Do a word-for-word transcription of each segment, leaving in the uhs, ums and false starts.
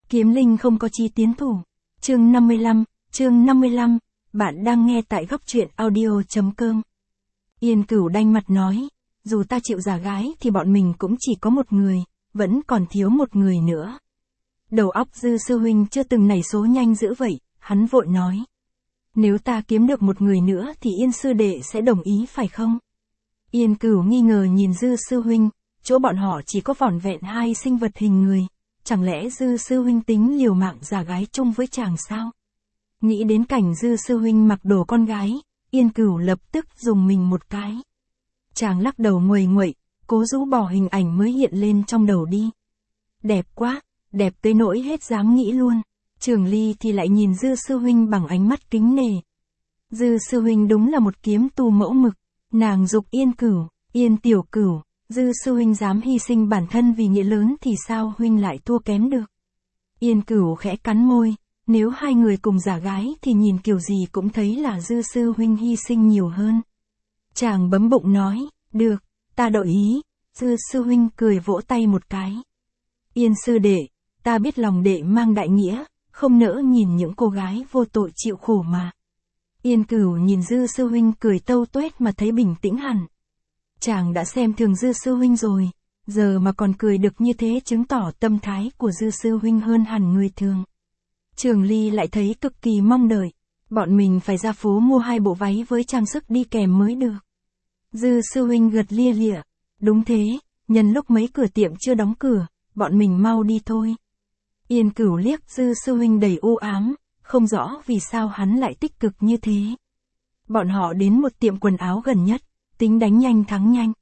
Kiếm linh không có chí tiến thủ. Chương năm mươi lăm, chương năm mươi lăm, bạn đang nghe tại góc truyện audio.com. Yên Cửu đanh mặt nói, dù ta chịu giả gái thì bọn mình cũng chỉ có một người, vẫn còn thiếu một người nữa. Đầu óc Dư sư huynh chưa từng nảy số nhanh dữ vậy, hắn vội nói. Nếu ta kiếm được một người nữa thì Yên sư đệ sẽ đồng ý phải không? Yên Cửu nghi ngờ nhìn Dư sư huynh, chỗ bọn họ chỉ có vỏn vẹn hai sinh vật hình người, chẳng lẽ Dư sư huynh tính liều mạng giả gái chung với chàng sao? Nghĩ đến cảnh Dư sư huynh mặc đồ con gái, Yên Cửu lập tức dùng mình một cái. Chàng lắc đầu nguầy nguậy, cố rũ bỏ hình ảnh mới hiện lên trong đầu đi. Đẹp quá, đẹp tới nỗi hết dám nghĩ luôn. Trường Ly thì lại nhìn Dư sư huynh bằng ánh mắt kính nể. Dư sư huynh đúng là một kiếm tu mẫu mực, nàng giục Yên Cửu, Yên tiểu Cửu, Dư sư huynh dám hy sinh bản thân vì nghĩa lớn thì sao huynh lại thua kém được. Yên Cửu khẽ cắn môi, nếu hai người cùng giả gái thì nhìn kiểu gì cũng thấy là Dư sư huynh hy sinh nhiều hơn. Chàng bấm bụng nói, được, ta đồng ý. Dư sư huynh cười vỗ tay một cái. Yên sư đệ, ta biết lòng đệ mang đại nghĩa, không nỡ nhìn những cô gái vô tội chịu khổ mà. Yên Cửu nhìn Dư sư huynh cười tâu tuét mà thấy bình tĩnh hẳn. Chàng đã xem thường Dư sư huynh rồi, giờ mà còn cười được như thế chứng tỏ tâm thái của Dư sư huynh hơn hẳn người thường. Trường Ly lại thấy cực kỳ mong đợi, bọn mình phải ra phố mua hai bộ váy với trang sức đi kèm mới được. Dư sư huynh gật lia lịa, đúng thế, nhân lúc mấy cửa tiệm chưa đóng cửa, bọn mình mau đi thôi. Yên Cửu liếc Dư sư huynh đầy u ám, không rõ vì sao hắn lại tích cực như thế. Bọn họ đến một tiệm quần áo gần nhất, tính đánh nhanh thắng nhanh.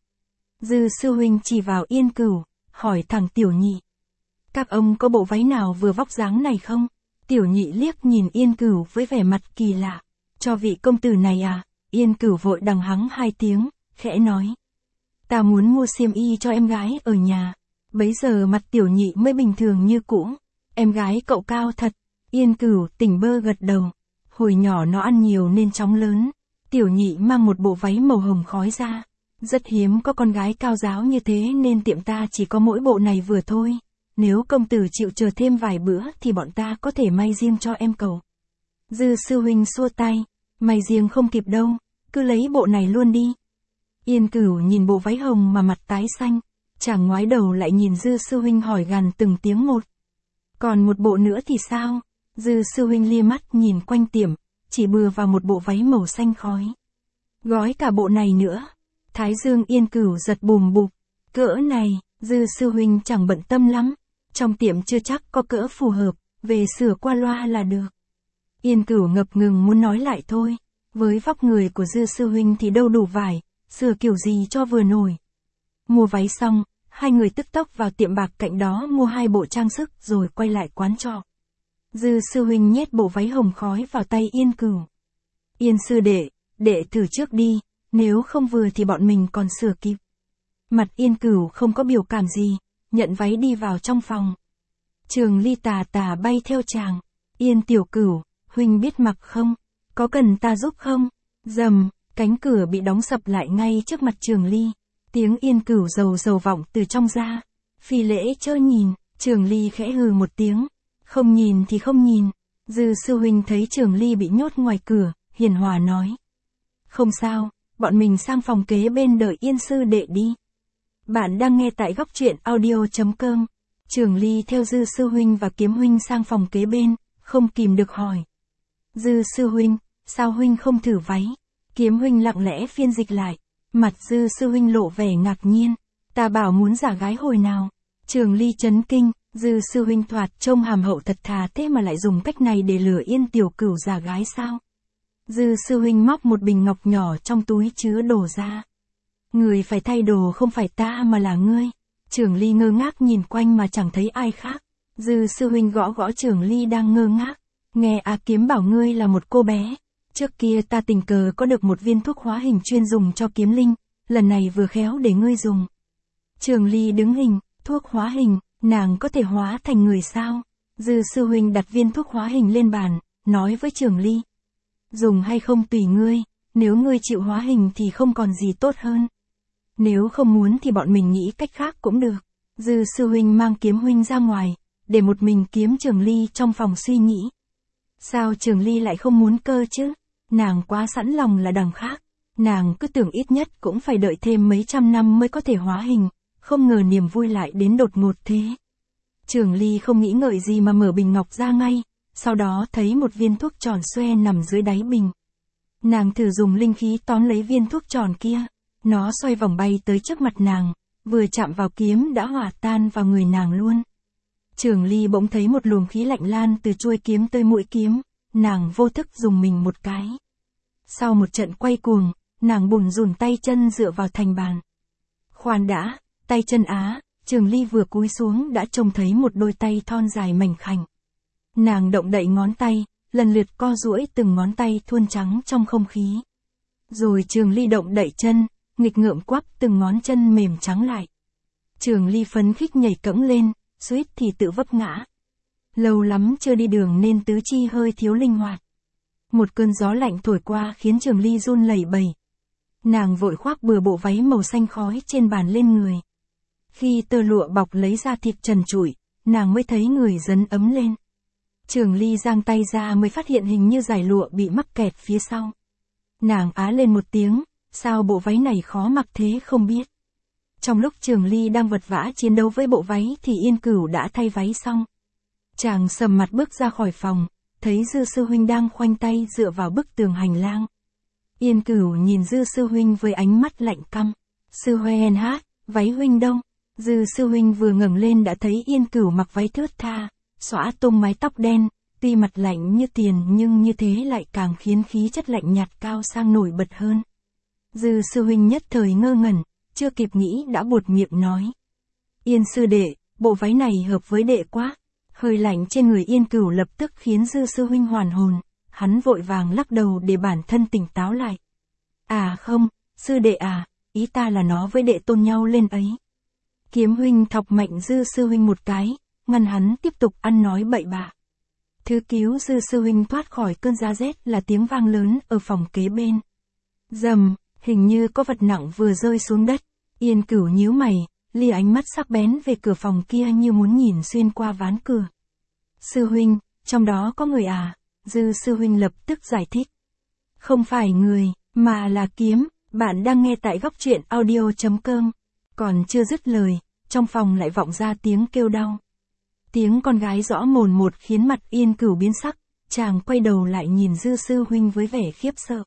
Dư sư huynh chỉ vào Yên Cửu, hỏi thằng tiểu nhị. Các ông có bộ váy nào vừa vóc dáng này không? Tiểu nhị liếc nhìn Yên Cửu với vẻ mặt kỳ lạ. Cho vị công tử này à? Yên Cửu vội đằng hắng hai tiếng, khẽ nói. Ta muốn mua xiêm y cho em gái ở nhà. Bấy giờ mặt tiểu nhị mới bình thường như cũ. Em gái cậu cao thật. Yên Cửu tỉnh bơ gật đầu. Hồi nhỏ nó ăn nhiều nên chóng lớn. Tiểu nhị mang một bộ váy màu hồng khói ra. Rất hiếm có con gái cao giáo như thế nên tiệm ta chỉ có mỗi bộ này vừa thôi. Nếu công tử chịu chờ thêm vài bữa thì bọn ta có thể may riêng cho em cậu. Dư sư huynh xua tay. May riêng không kịp đâu, cứ lấy bộ này luôn đi. Yên Cửu nhìn bộ váy hồng mà mặt tái xanh. Chàng ngoái đầu lại nhìn Dư sư huynh hỏi gằn từng tiếng một. Còn một bộ nữa thì sao? Dư sư huynh lia mắt nhìn quanh tiệm, chỉ bừa vào một bộ váy màu xanh khói. Gói cả bộ này nữa. Thái dương Yên Cửu giật bùm bụp. Cỡ này, Dư sư huynh chẳng bận tâm lắm. Trong tiệm chưa chắc có cỡ phù hợp, về sửa qua loa là được. Yên Cửu ngập ngừng muốn nói lại thôi. Với vóc người của Dư sư huynh thì đâu đủ vải, sửa kiểu gì cho vừa nổi. Mua váy xong, hai người tức tốc vào tiệm bạc cạnh đó mua hai bộ trang sức rồi quay lại quán trọ. Dư sư huynh nhét bộ váy hồng khói vào tay Yên Cửu. Yên sư đệ, đệ thử trước đi, nếu không vừa thì bọn mình còn sửa kịp. Mặt Yên Cửu không có biểu cảm gì, nhận váy đi vào trong phòng. Trường Ly tà tà bay theo chàng. Yên tiểu Cửu, huynh biết mặc không? Có cần ta giúp không? Rầm, cánh cửa bị đóng sập lại ngay trước mặt Trường Ly. Tiếng Yên Cửu rầu rầu vọng từ trong ra. Phi lễ chớ nhìn, Trường Ly khẽ hừ một tiếng. Không nhìn thì không nhìn. Dư sư huynh thấy Trường Ly bị nhốt ngoài cửa, hiền hòa nói. Không sao, bọn mình sang phòng kế bên đợi Yên sư đệ đi. Bạn đang nghe tại góc truyện audio.com. Trường Ly theo Dư sư huynh và Kiếm huynh sang phòng kế bên, không kìm được hỏi. Dư sư huynh, sao huynh không thử váy? Kiếm huynh lặng lẽ phiên dịch lại. Mặt Dư sư huynh lộ vẻ ngạc nhiên. Ta bảo muốn giả gái hồi nào? Trường Ly chấn kinh. Dư sư huynh thoạt trông hàm hậu thật thà thế mà lại dùng cách này để lừa Yên tiểu Cửu giả gái sao? Dư sư huynh móc một bình ngọc nhỏ trong túi chứa đồ ra. Người phải thay đồ không phải ta mà là ngươi. Trường Ly ngơ ngác nhìn quanh mà chẳng thấy ai khác. Dư sư huynh gõ gõ Trường Ly đang ngơ ngác. Nghe Á Kiếm bảo ngươi là một cô bé. Trước kia ta tình cờ có được một viên thuốc hóa hình chuyên dùng cho kiếm linh. Lần này vừa khéo để ngươi dùng. Trường Ly đứng hình, thuốc hóa hình, nàng có thể hóa thành người sao? Dư sư huynh đặt viên thuốc hóa hình lên bàn, nói với Trường Ly. Dùng hay không tùy ngươi, nếu ngươi chịu hóa hình thì không còn gì tốt hơn. Nếu không muốn thì bọn mình nghĩ cách khác cũng được. Dư sư huynh mang Kiếm huynh ra ngoài, để một mình kiếm Trường Ly trong phòng suy nghĩ. Sao Trường Ly lại không muốn cơ chứ? Nàng quá sẵn lòng là đằng khác. Nàng cứ tưởng ít nhất cũng phải đợi thêm mấy trăm năm mới có thể hóa hình, không ngờ niềm vui lại đến đột ngột thế. Trường Ly không nghĩ ngợi gì mà mở bình ngọc ra ngay, sau đó thấy một viên thuốc tròn xoe nằm dưới đáy bình. Nàng thử dùng linh khí tóm lấy viên thuốc tròn kia, nó xoay vòng bay tới trước mặt nàng, vừa chạm vào kiếm đã hòa tan vào người nàng luôn. Trường Ly bỗng thấy một luồng khí lạnh lan từ chuôi kiếm tới mũi kiếm, nàng vô thức dùng mình một cái. Sau một trận quay cuồng, nàng bùn rùn tay chân dựa vào thành bàn. Khoan đã, tay chân á, Trường Ly vừa cúi xuống đã trông thấy một đôi tay thon dài mảnh khảnh. Nàng động đậy ngón tay, lần lượt co duỗi từng ngón tay thuôn trắng trong không khí. Rồi Trường Ly động đậy chân, nghịch ngợm quắp từng ngón chân mềm trắng lại. Trường Ly phấn khích nhảy cẫng lên, suýt thì tự vấp ngã. Lâu lắm chưa đi đường nên tứ chi hơi thiếu linh hoạt. Một cơn gió lạnh thổi qua khiến Trường Ly run lẩy bẩy. Nàng vội khoác bừa bộ váy màu xanh khói trên bàn lên người. Khi tơ lụa bọc lấy da thịt trần trụi, nàng mới thấy người dấn ấm lên. Trường Ly giang tay ra mới phát hiện hình như dải lụa bị mắc kẹt phía sau. Nàng á lên một tiếng, sao bộ váy này khó mặc thế không biết. Trong lúc Trường Ly đang vật vã chiến đấu với bộ váy thì Yên Cửu đã thay váy xong. Chàng sầm mặt bước ra khỏi phòng, thấy Dư sư huynh đang khoanh tay dựa vào bức tường hành lang. Yên Cửu nhìn Dư sư huynh với ánh mắt lạnh căm. Sư huynh hát, váy huynh đâu? Dư sư huynh vừa ngẩng lên đã thấy Yên Cửu mặc váy thướt tha, xõa tung mái tóc đen, tuy mặt lạnh như tiền nhưng như thế lại càng khiến khí chất lạnh nhạt cao sang nổi bật hơn. Dư sư huynh nhất thời ngơ ngẩn, chưa kịp nghĩ đã buột miệng nói. Yên sư đệ, bộ váy này hợp với đệ quá. Hơi lạnh trên người Yên Cửu lập tức khiến Dư sư huynh hoàn hồn, hắn vội vàng lắc đầu để bản thân tỉnh táo lại. À không, sư đệ à, ý ta là nó với đệ tôn nhau lên ấy. Kiếm huynh thọc mạnh Dư sư huynh một cái, ngăn hắn tiếp tục ăn nói bậy bạ. Thứ cứu Dư sư huynh thoát khỏi cơn giá rét là tiếng vang lớn ở phòng kế bên. Rầm, hình như có vật nặng vừa rơi xuống đất. Yên Cửu nhíu mày, lia ánh mắt sắc bén về cửa phòng kia như muốn nhìn xuyên qua ván cửa. Sư huynh, trong đó có người à? Dư sư huynh lập tức giải thích. Không phải người, mà là kiếm. Bạn đang nghe tại góc truyện audio chấm com. Còn chưa dứt lời, trong phòng lại vọng ra tiếng kêu đau. Tiếng con gái rõ mồn một khiến mặt Yên Cửu biến sắc, chàng quay đầu lại nhìn Dư sư huynh với vẻ khiếp sợ.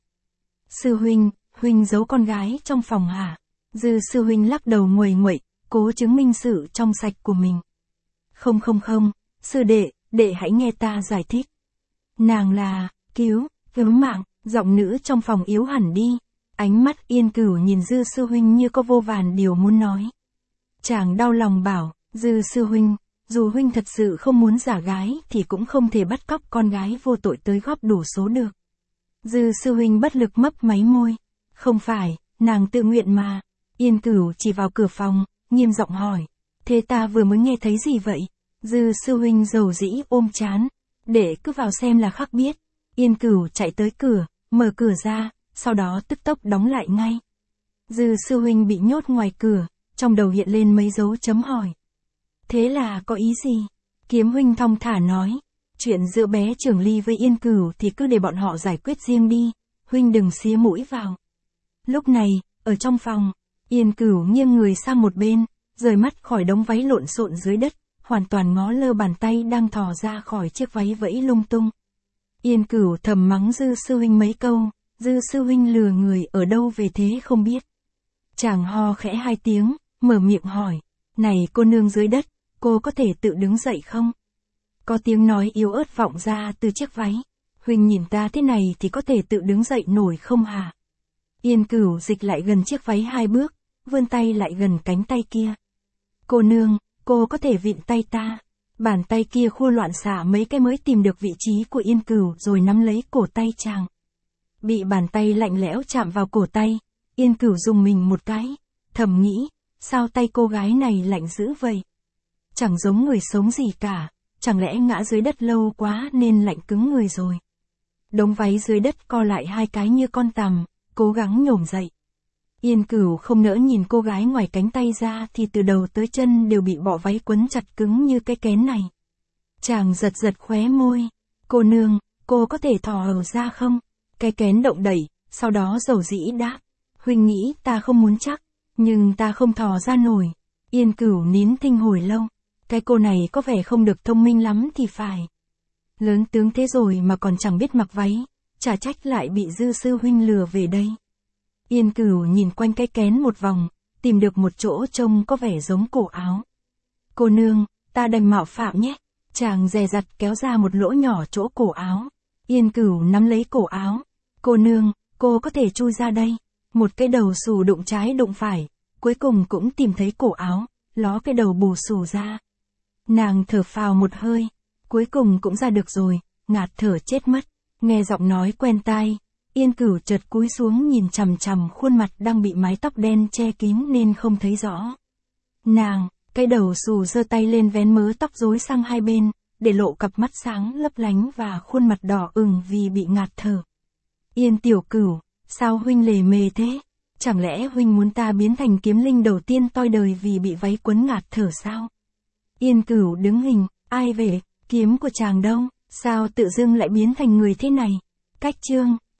Sư huynh, huynh giấu con gái trong phòng hả? Dư sư huynh lắc đầu nguầy nguậy, cố chứng minh sự trong sạch của mình. Không không không, sư đệ, đệ hãy nghe ta giải thích. Nàng là, cứu, cứu mạng, giọng nữ trong phòng yếu hẳn đi. Ánh mắt Yên Cửu nhìn Dư sư huynh như có vô vàn điều muốn nói. Chàng đau lòng bảo, Dư sư huynh, dù huynh thật sự không muốn giả gái thì cũng không thể bắt cóc con gái vô tội tới góp đủ số được. Dư sư huynh bất lực mấp máy môi. Không phải, nàng tự nguyện mà. Yên Cửu chỉ vào cửa phòng, nghiêm giọng hỏi. Thế ta vừa mới nghe thấy gì vậy? Dư sư huynh dầu dĩ ôm chán. Để cứ vào xem là khắc biết. Yên Cửu chạy tới cửa, mở cửa ra, sau đó tức tốc đóng lại ngay. Dư sư huynh bị nhốt ngoài cửa, trong đầu hiện lên mấy dấu chấm hỏi. Thế là có ý gì? Kiếm huynh thong thả nói. Chuyện giữa bé Trường Ly với Yên Cửu thì cứ để bọn họ giải quyết riêng đi, huynh đừng xía mũi vào. Lúc này, ở trong phòng, Yên Cửu nghiêng người sang một bên, rời mắt khỏi đống váy lộn xộn dưới đất, hoàn toàn ngó lơ bàn tay đang thò ra khỏi chiếc váy vẫy lung tung. Yên Cửu thầm mắng Dư sư huynh mấy câu, Dư sư huynh lừa người ở đâu về thế không biết. Chàng ho khẽ hai tiếng, mở miệng hỏi, này cô nương dưới đất, cô có thể tự đứng dậy không? Có tiếng nói yếu ớt vọng ra từ chiếc váy. Huynh nhìn ta thế này thì có thể tự đứng dậy nổi không hả? Yên Cửu dịch lại gần chiếc váy hai bước, vươn tay lại gần cánh tay kia. Cô nương, cô có thể vịn tay ta. Bàn tay kia khua loạn xả mấy cái mới tìm được vị trí của Yên Cửu rồi nắm lấy cổ tay chàng. Bị bàn tay lạnh lẽo chạm vào cổ tay, Yên Cửu rùng mình một cái, thầm nghĩ, sao tay cô gái này lạnh dữ vậy? Chẳng giống người sống gì cả, chẳng lẽ ngã dưới đất lâu quá nên lạnh cứng người rồi. Đống váy dưới đất co lại hai cái như con tằm, cố gắng nhổm dậy. Yên Cửu không nỡ nhìn cô gái ngoài cánh tay ra thì từ đầu tới chân đều bị bọ váy quấn chặt cứng như cái kén này. Chàng giật giật khóe môi. Cô nương, cô có thể thò hầu ra không? Cái kén động đẩy, sau đó dầu dĩ đáp. Huynh nghĩ ta không muốn chắc, nhưng ta không thò ra nổi. Yên Cửu nín thinh hồi lâu. Cái cô này có vẻ không được thông minh lắm thì phải. Lớn tướng thế rồi mà còn chẳng biết mặc váy, chả trách lại bị Dư sư huynh lừa về đây. Yên Cửu nhìn quanh cái kén một vòng, tìm được một chỗ trông có vẻ giống cổ áo. Cô nương, ta đành mạo phạm nhé. Chàng dè dặt kéo ra một lỗ nhỏ chỗ cổ áo. Yên Cửu nắm lấy cổ áo. Cô nương, cô có thể chui ra đây. Một cái đầu xù đụng trái đụng phải, cuối cùng cũng tìm thấy cổ áo, ló cái đầu bù xù ra. Nàng thở phào một hơi, cuối cùng cũng ra được rồi, ngạt thở chết mất. Nghe giọng nói quen tai, Yên Cửu chợt cúi xuống nhìn chằm chằm khuôn mặt đang bị mái tóc đen che kín nên không thấy rõ. Nàng, cái đầu xù giơ tay lên vén mớ tóc rối sang hai bên, để lộ cặp mắt sáng lấp lánh và khuôn mặt đỏ ửng vì bị ngạt thở. Yên Tiểu Cửu, sao huynh lề mề thế? Chẳng lẽ huynh muốn ta biến thành kiếm linh đầu tiên toi đời vì bị váy quấn ngạt thở sao? Yên Cửu đứng hình, ai về, kiếm của chàng đâu, sao tự dưng lại biến thành người thế này? Cách chương